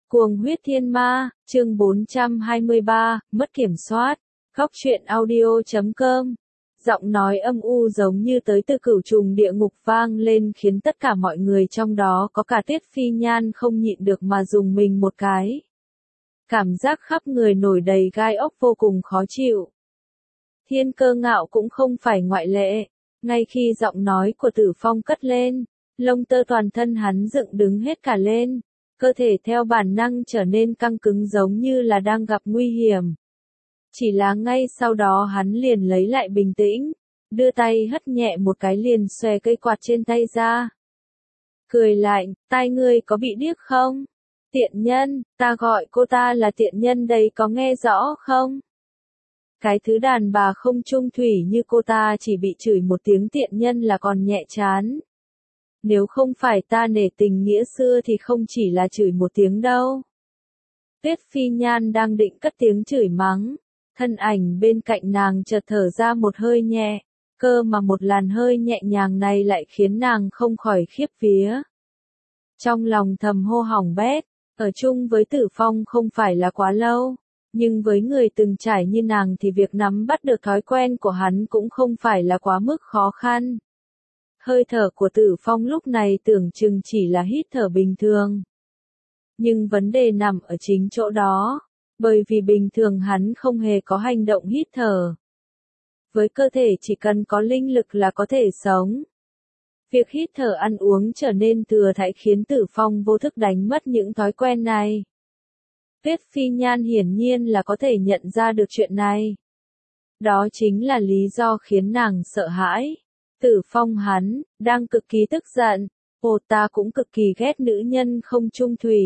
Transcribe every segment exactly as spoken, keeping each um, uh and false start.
Cuồng huyết thiên ma, chương bốn trăm hai mươi ba, mất kiểm soát. Góc truyện audio chấm com. Giọng nói âm u giống như tới từ cửu trùng địa ngục vang lên khiến tất cả mọi người trong đó có cả Tiết Phi Nhan không nhịn được mà dùng mình một cái. Cảm giác khắp người nổi đầy gai ốc vô cùng khó chịu. Thiên Cơ Ngạo cũng không phải ngoại lệ. Ngay khi giọng nói của Tử Phong cất lên, lông tơ toàn thân hắn dựng đứng hết cả lên. Cơ thể theo bản năng trở nên căng cứng giống như là đang gặp nguy hiểm. Chỉ là ngay sau đó hắn liền lấy lại bình tĩnh, đưa tay hất nhẹ một cái liền xòe cây quạt trên tay ra. Cười lạnh, tai ngươi có bị điếc không? Tiện nhân, ta gọi cô ta là tiện nhân đấy có nghe rõ không? Cái thứ đàn bà không trung thủy như cô ta chỉ bị chửi một tiếng tiện nhân là còn nhẹ chán. Nếu không phải ta nể tình nghĩa xưa thì không chỉ là chửi một tiếng đâu. Tiết Phi Nhan đang định cất tiếng chửi mắng, thân ảnh bên cạnh nàng chợt thở ra một hơi nhẹ, cơ mà một làn hơi nhẹ nhàng này lại khiến nàng không khỏi khiếp vía. Trong lòng thầm hô hỏng bét, ở chung với Tử Phong không phải là quá lâu, nhưng với người từng trải như nàng thì việc nắm bắt được thói quen của hắn cũng không phải là quá mức khó khăn. Hơi thở của Tử Phong lúc này tưởng chừng chỉ là hít thở bình thường. Nhưng vấn đề nằm ở chính chỗ đó, bởi vì bình thường hắn không hề có hành động hít thở. Với cơ thể chỉ cần có linh lực là có thể sống. Việc hít thở ăn uống trở nên thừa thãi khiến Tử Phong vô thức đánh mất những thói quen này. Tiết Phi Nhan hiển nhiên là có thể nhận ra được chuyện này. Đó chính là lý do khiến nàng sợ hãi. Tử Phong hắn, đang cực kỳ tức giận, ồ ta cũng cực kỳ ghét nữ nhân không chung thủy.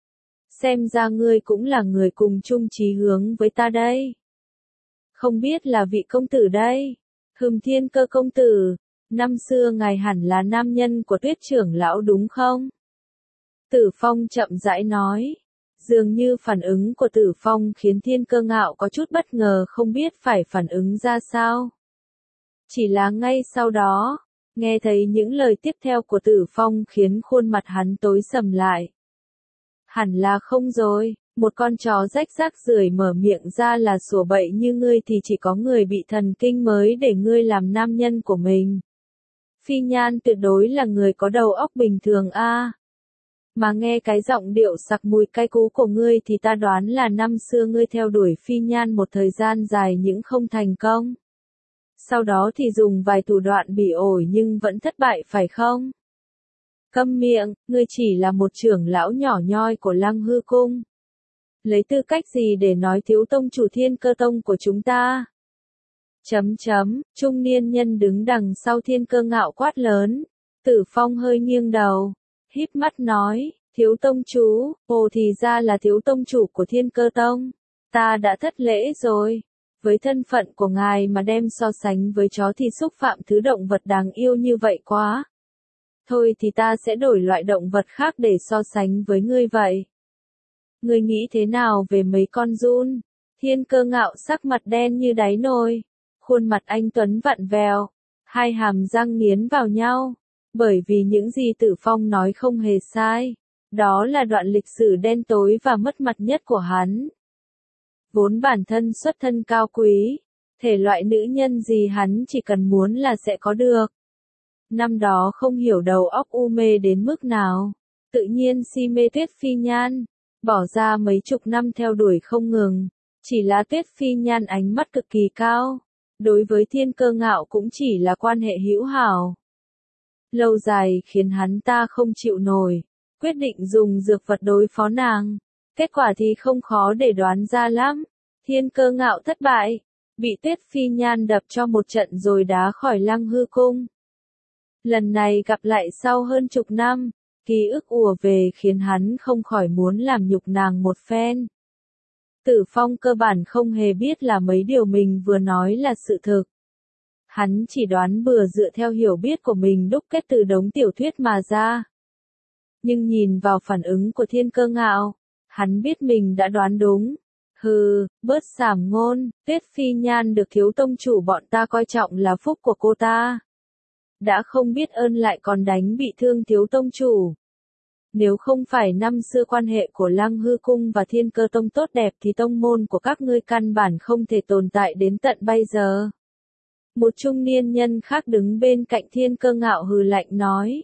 Xem ra ngươi cũng là người cùng chung chí hướng với ta đây. Không biết là vị công tử đây, Hừm Thiên Cơ công tử, năm xưa ngài hẳn là nam nhân của Tuyết trưởng lão đúng không? Tử Phong chậm rãi nói, dường như phản ứng của Tử Phong khiến Thiên Cơ Ngạo có chút bất ngờ không biết phải phản ứng ra sao. Chỉ là ngay sau đó, nghe thấy những lời tiếp theo của Tử Phong khiến khuôn mặt hắn tối sầm lại. Hẳn là không rồi, một con chó rách rác rưởi mở miệng ra là sủa bậy như ngươi thì chỉ có người bị thần kinh mới để ngươi làm nam nhân của mình. Phi Nhan tuyệt đối là người có đầu óc bình thường a. À. Mà nghe cái giọng điệu sặc mùi cay cú của ngươi thì ta đoán là năm xưa ngươi theo đuổi Phi Nhan một thời gian dài nhưng không thành công. Sau đó thì dùng vài thủ đoạn bị ổi nhưng vẫn thất bại phải không? Câm miệng, ngươi chỉ là một trưởng lão nhỏ nhoi của Lăng Hư Cung. Lấy tư cách gì để nói thiếu tông chủ Thiên Cơ Tông của chúng ta? Chấm chấm, trung niên nhân đứng đằng sau Thiên Cơ Ngạo quát lớn. Tử Phong hơi nghiêng đầu, híp mắt nói, thiếu tông chủ, ồ thì ra là thiếu tông chủ của Thiên Cơ Tông. Ta đã thất lễ rồi. Với thân phận của ngài mà đem so sánh với chó thì xúc phạm thứ động vật đáng yêu như vậy quá. Thôi thì ta sẽ đổi loại động vật khác để so sánh với ngươi vậy. Ngươi nghĩ thế nào về mấy con giun? Thiên Cơ Ngạo sắc mặt đen như đáy nồi, khuôn mặt anh tuấn vặn vẹo, hai hàm răng nghiến vào nhau, bởi vì những gì Tử Phong nói không hề sai, đó là đoạn lịch sử đen tối và mất mặt nhất của hắn. Vốn bản thân xuất thân cao quý, thể loại nữ nhân gì hắn chỉ cần muốn là sẽ có được. Năm đó không hiểu đầu óc u mê đến mức nào, tự nhiên si mê Tuyết Phi Nhan, bỏ ra mấy chục năm theo đuổi không ngừng, chỉ là Tuyết Phi Nhan ánh mắt cực kỳ cao, đối với Thiên Cơ Ngạo cũng chỉ là quan hệ hữu hảo. Lâu dài khiến hắn ta không chịu nổi, quyết định dùng dược vật đối phó nàng. Kết quả thì không khó để đoán ra lắm. Thiên Cơ Ngạo thất bại, bị Tuyết Phi Nhan đập cho một trận rồi đá khỏi Lăng Hư Cung. Lần này gặp lại sau hơn chục năm, ký ức ùa về khiến hắn không khỏi muốn làm nhục nàng một phen. Tử Phong cơ bản không hề biết là mấy điều mình vừa nói là sự thực. Hắn chỉ đoán bừa dựa theo hiểu biết của mình đúc kết từ đống tiểu thuyết mà ra. Nhưng nhìn vào phản ứng của Thiên Cơ Ngạo, hắn biết mình đã đoán đúng. Hừ, bớt sảm ngôn, Tuyết Phi Nhan được thiếu tông chủ bọn ta coi trọng là phúc của cô ta. Đã không biết ơn lại còn đánh bị thương thiếu tông chủ. Nếu không phải năm xưa quan hệ của Lăng Hư Cung và Thiên Cơ Tông tốt đẹp thì tông môn của các ngươi căn bản không thể tồn tại đến tận bây giờ. Một trung niên nhân khác đứng bên cạnh Thiên Cơ Ngạo hừ lạnh nói.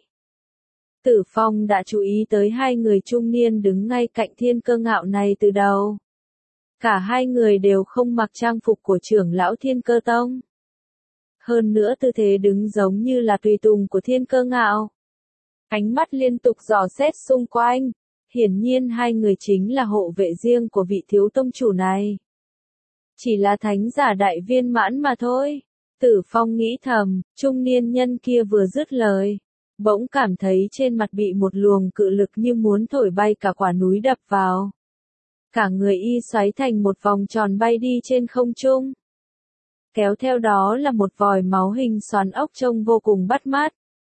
Tử Phong đã chú ý tới hai người trung niên đứng ngay cạnh Thiên Cơ Ngạo này từ đầu. Cả hai người đều không mặc trang phục của trưởng lão Thiên Cơ Tông. Hơn nữa tư thế đứng giống như là tùy tùng của Thiên Cơ Ngạo. Ánh mắt liên tục dò xét xung quanh. Hiển nhiên hai người chính là hộ vệ riêng của vị thiếu tông chủ này. Chỉ là thánh giả đại viên mãn mà thôi. Tử Phong nghĩ thầm, trung niên nhân kia vừa dứt lời. Bỗng cảm thấy trên mặt bị một luồng cự lực như muốn thổi bay cả quả núi đập vào. Cả người y xoáy thành một vòng tròn bay đi trên không trung. Kéo theo đó là một vòi máu hình xoắn ốc trông vô cùng bắt mắt.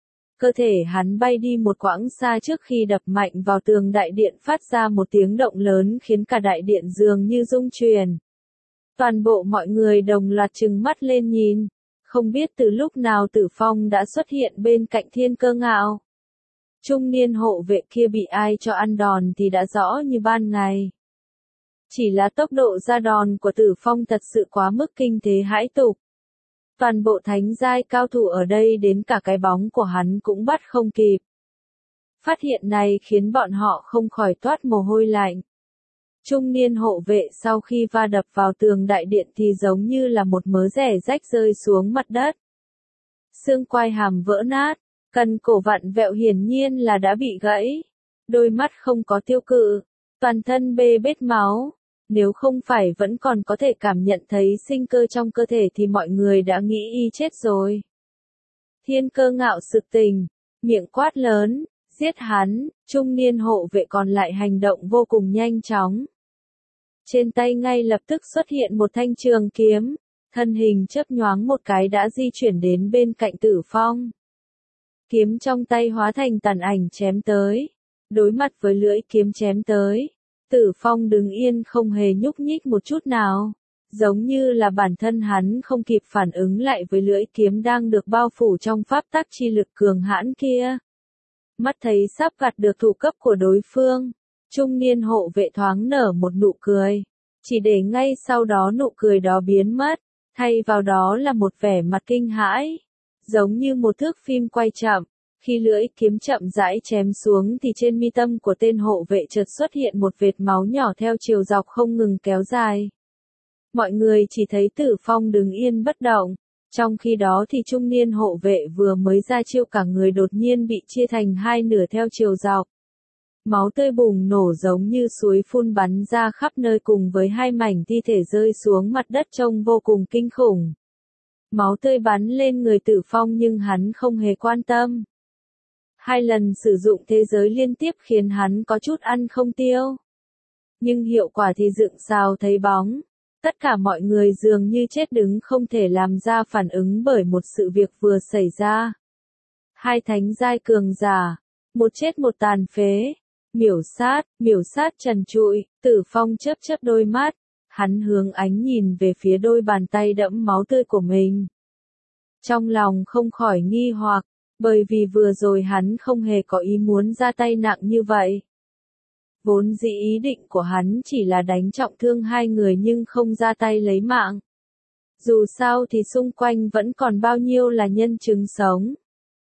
Cơ thể hắn bay đi một quãng xa trước khi đập mạnh vào tường đại điện phát ra một tiếng động lớn khiến cả đại điện dường như rung chuyển. Toàn bộ mọi người đồng loạt trừng mắt lên nhìn. Không biết từ lúc nào Tử Phong đã xuất hiện bên cạnh Thiên Cơ Ngạo. Trung niên hộ vệ kia bị ai cho ăn đòn thì đã rõ như ban ngày. Chỉ là tốc độ ra đòn của Tử Phong thật sự quá mức kinh thế hãi tục. Toàn bộ thánh giai cao thủ ở đây đến cả cái bóng của hắn cũng bắt không kịp. Phát hiện này khiến bọn họ không khỏi toát mồ hôi lạnh. Trung niên hộ vệ sau khi va đập vào tường đại điện thì giống như là một mớ rẻ rách rơi xuống mặt đất. Xương quai hàm vỡ nát, cần cổ vặn vẹo hiển nhiên là đã bị gãy. Đôi mắt không có tiêu cự, toàn thân bê bết máu. Nếu không phải vẫn còn có thể cảm nhận thấy sinh cơ trong cơ thể thì mọi người đã nghĩ y chết rồi. Thiên Cơ Ngạo sực tỉnh, miệng quát lớn, giết hắn, trung niên hộ vệ còn lại hành động vô cùng nhanh chóng. Trên tay ngay lập tức xuất hiện một thanh trường kiếm, thân hình chớp nhoáng một cái đã di chuyển đến bên cạnh Tử Phong. Kiếm trong tay hóa thành tàn ảnh chém tới, đối mặt với lưỡi kiếm chém tới. Tử Phong đứng yên không hề nhúc nhích một chút nào, giống như là bản thân hắn không kịp phản ứng lại với lưỡi kiếm đang được bao phủ trong pháp tắc chi lực cường hãn kia. Mắt thấy sắp gặt được thủ cấp của đối phương, trung niên hộ vệ thoáng nở một nụ cười, chỉ để ngay sau đó nụ cười đó biến mất, thay vào đó là một vẻ mặt kinh hãi, giống như một thước phim quay chậm. Khi lưỡi kiếm chậm rãi chém xuống thì trên mi tâm của tên hộ vệ chợt xuất hiện một vệt máu nhỏ theo chiều dọc không ngừng kéo dài. Mọi người chỉ thấy Tử Phong đứng yên bất động, trong khi đó thì trung niên hộ vệ vừa mới ra chiêu cả người đột nhiên bị chia thành hai nửa theo chiều dọc. Máu tươi bùng nổ giống như suối phun bắn ra khắp nơi cùng với hai mảnh thi thể rơi xuống mặt đất trông vô cùng kinh khủng. Máu tươi bắn lên người Tử Phong nhưng hắn không hề quan tâm. Hai lần sử dụng thế giới liên tiếp khiến hắn có chút ăn không tiêu. Nhưng hiệu quả thì dựng sao thấy bóng. Tất cả mọi người dường như chết đứng không thể làm ra phản ứng bởi một sự việc vừa xảy ra. Hai thánh giai cường giả, một chết một tàn phế, miểu sát, miểu sát trần trụi, Tử Phong chớp chớp đôi mắt, hắn hướng ánh nhìn về phía đôi bàn tay đẫm máu tươi của mình. Trong lòng không khỏi nghi hoặc. Bởi vì vừa rồi hắn không hề có ý muốn ra tay nặng như vậy. Vốn dĩ ý định của hắn chỉ là đánh trọng thương hai người nhưng không ra tay lấy mạng. Dù sao thì xung quanh vẫn còn bao nhiêu là nhân chứng sống.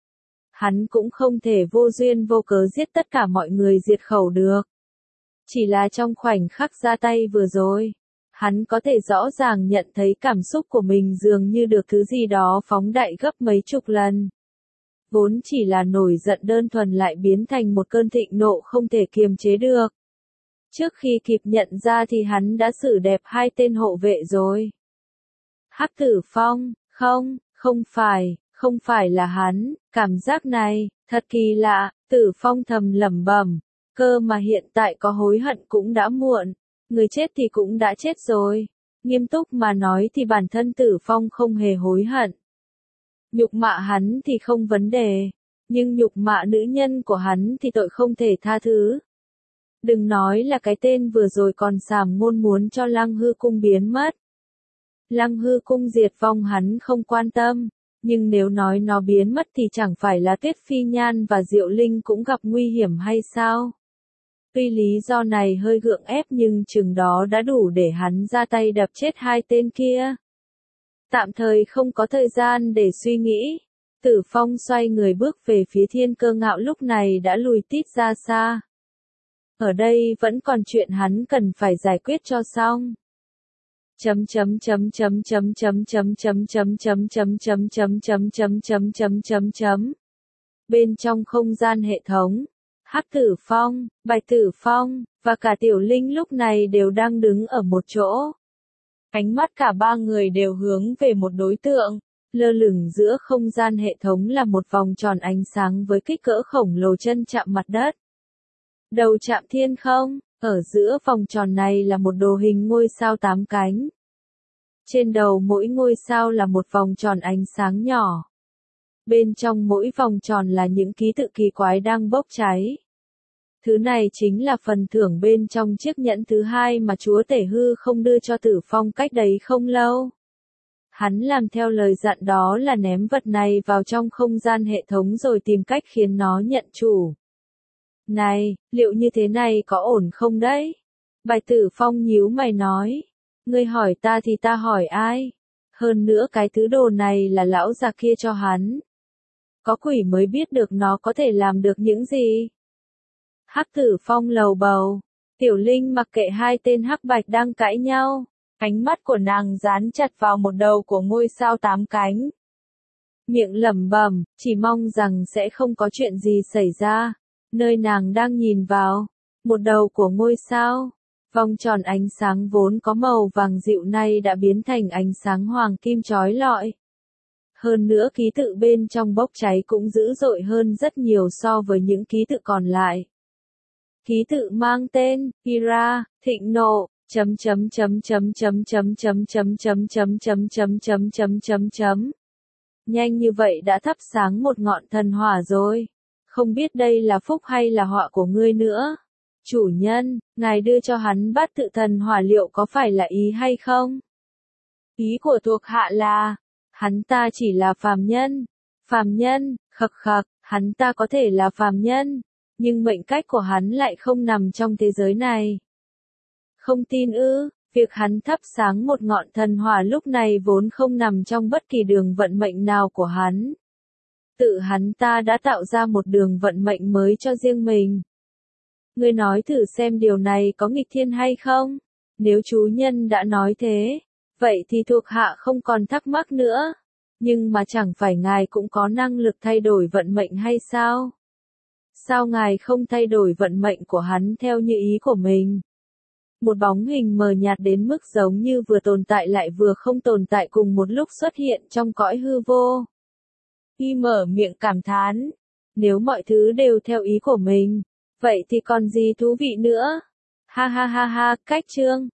Hắn cũng không thể vô duyên vô cớ giết tất cả mọi người diệt khẩu được. Chỉ là trong khoảnh khắc ra tay vừa rồi, hắn có thể rõ ràng nhận thấy cảm xúc của mình dường như được thứ gì đó phóng đại gấp mấy chục lần. Vốn chỉ là nổi giận đơn thuần lại biến thành một cơn thịnh nộ không thể kiềm chế được. Trước khi kịp nhận ra thì hắn đã xử đẹp hai tên hộ vệ rồi. Hắc Tử Phong, không, không phải, không phải là hắn, cảm giác này, thật kỳ lạ, Tử Phong thầm lẩm bẩm, cơ mà hiện tại có hối hận cũng đã muộn, người chết thì cũng đã chết rồi. Nghiêm túc mà nói thì bản thân Tử Phong không hề hối hận. Nhục mạ hắn thì không vấn đề, nhưng nhục mạ nữ nhân của hắn thì tội không thể tha thứ. Đừng nói là cái tên vừa rồi còn sàm ngôn muốn cho Lăng Hư Cung biến mất. Lăng Hư Cung diệt vong hắn không quan tâm, Nhưng nếu nói nó biến mất thì chẳng phải là Tuyết Phi Nhan và Diệu Linh cũng gặp nguy hiểm hay sao? Tuy lý do này hơi gượng ép nhưng chừng đó đã đủ để hắn ra tay đập chết hai tên kia. Tạm thời không có thời gian để suy nghĩ. Tử Phong xoay người bước về phía Thiên Cơ Ngạo lúc này đã lùi tít ra xa. Ở đây vẫn còn chuyện hắn cần phải giải quyết cho xong. Chấm chấm chấm chấm chấm chấm chấm chấm chấm chấm chấm chấm chấm chấm chấm chấm chấm chấm chấm. Bên trong không gian hệ thống, Hắc Tử Phong, Bạch Tử Phong và cả Tiểu Linh lúc này đều đang đứng ở một chỗ. Ánh mắt cả ba người đều hướng về một đối tượng. Lơ lửng giữa không gian hệ thống là một vòng tròn ánh sáng với kích cỡ khổng lồ chân chạm mặt đất. Đầu chạm thiên không, ở giữa vòng tròn này là một đồ hình ngôi sao tám cánh. Trên đầu mỗi ngôi sao là một vòng tròn ánh sáng nhỏ. Bên trong mỗi vòng tròn là những ký tự kỳ quái đang bốc cháy. Thứ này chính là phần thưởng bên trong chiếc nhẫn thứ hai mà chúa tể hư không đưa cho Tử Phong cách đấy không lâu. Hắn làm theo lời dặn đó là ném vật này vào trong không gian hệ thống rồi tìm cách khiến nó nhận chủ. Này, liệu như thế này có ổn không đấy? Bạch Tử Phong nhíu mày nói. Ngươi hỏi ta thì ta hỏi ai? Hơn nữa cái thứ đồ này là lão già kia cho hắn. Có quỷ mới biết được nó có thể làm được những gì. Hắc Tử Phong lầu bầu. Tiểu Linh mặc kệ hai tên hắc bạch đang cãi nhau. Ánh mắt của nàng dán chặt vào một đầu của ngôi sao tám cánh. Miệng lẩm bẩm, chỉ mong rằng sẽ không có chuyện gì xảy ra. Nơi nàng đang nhìn vào, một đầu của ngôi sao, vòng tròn ánh sáng vốn có màu vàng dịu nay đã biến thành ánh sáng hoàng kim chói lọi. Hơn nữa ký tự bên trong bốc cháy cũng dữ dội hơn rất nhiều so với những ký tự còn lại. Ký tự mang tên, Ira, thịnh nộ, chấm chấm chấm chấm chấm chấm chấm chấm chấm chấm chấm chấm chấm chấm chấm chấm. Nhanh như vậy đã thắp sáng một ngọn thần hỏa rồi. Không biết đây là phúc hay là họa của ngươi nữa. Chủ nhân, ngài đưa cho hắn bát tự thần hỏa liệu có phải là ý hay không? Ý của thuộc hạ là, hắn ta chỉ là phàm nhân. Phàm nhân, khặc khặc, hắn ta có thể là phàm nhân, nhưng mệnh cách của hắn lại không nằm trong thế giới này. Không tin ư, việc hắn thắp sáng một ngọn thần hỏa lúc này vốn không nằm trong bất kỳ đường vận mệnh nào của hắn. Tự hắn ta đã tạo ra một đường vận mệnh mới cho riêng mình. Ngươi nói thử xem điều này có nghịch thiên hay không? Nếu chủ nhân đã nói thế, vậy thì thuộc hạ không còn thắc mắc nữa. Nhưng mà chẳng phải ngài cũng có năng lực thay đổi vận mệnh hay sao? Sao ngài không thay đổi vận mệnh của hắn theo như ý của mình? Một bóng hình mờ nhạt đến mức giống như vừa tồn tại lại vừa không tồn tại cùng một lúc xuất hiện trong cõi hư vô. Y mở miệng cảm thán, nếu mọi thứ đều theo ý của mình, vậy thì còn gì thú vị nữa? Ha ha ha ha, cách chương.